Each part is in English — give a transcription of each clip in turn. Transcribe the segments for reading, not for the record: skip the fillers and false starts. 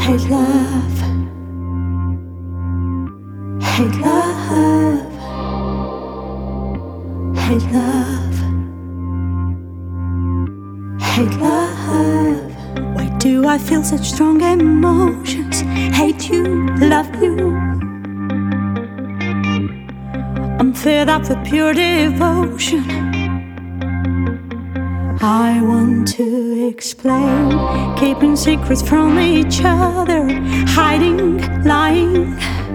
Hate love, hate love, hate love, hate love. Why do I feel such strong emotions? Hate you, love you. I'm filled up with pure devotion. I want to explain, keeping secrets from each other, hiding, lying,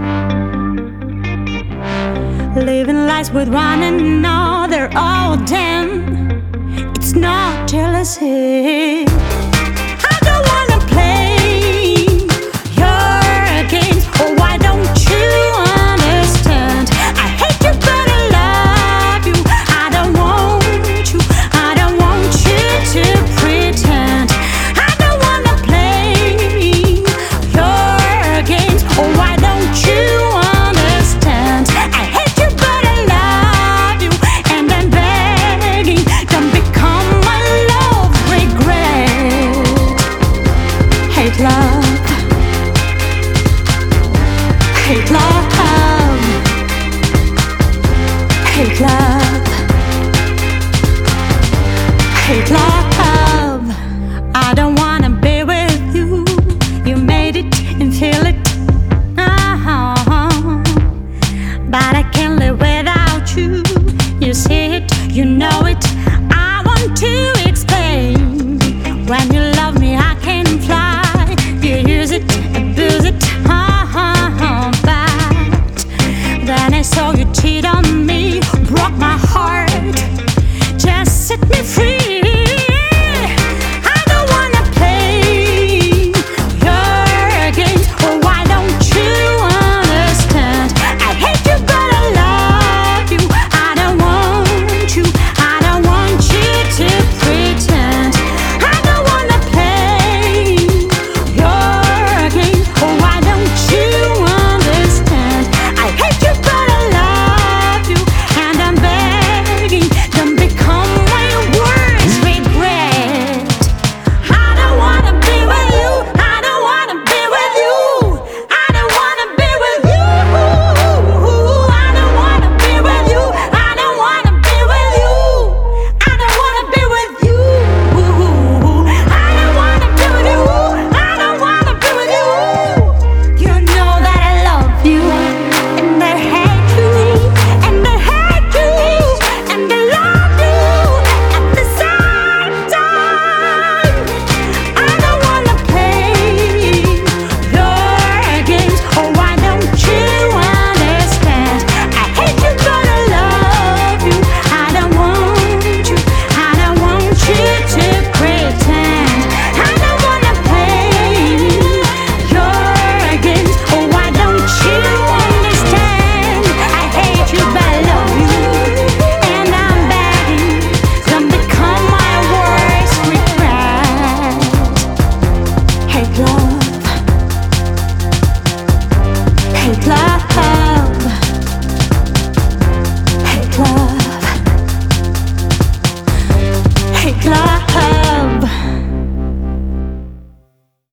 living lies with one another. Oh damn, it's not jealousy. I don't wanna play your games. Oh, why don't you understand? I hate you but I love you. I don't want you, I don't want you to pretend. I don't wanna play your games. Oh, why don't you understand? I hate you but I love you, and I'm begging, don't become my love regret. Hate love.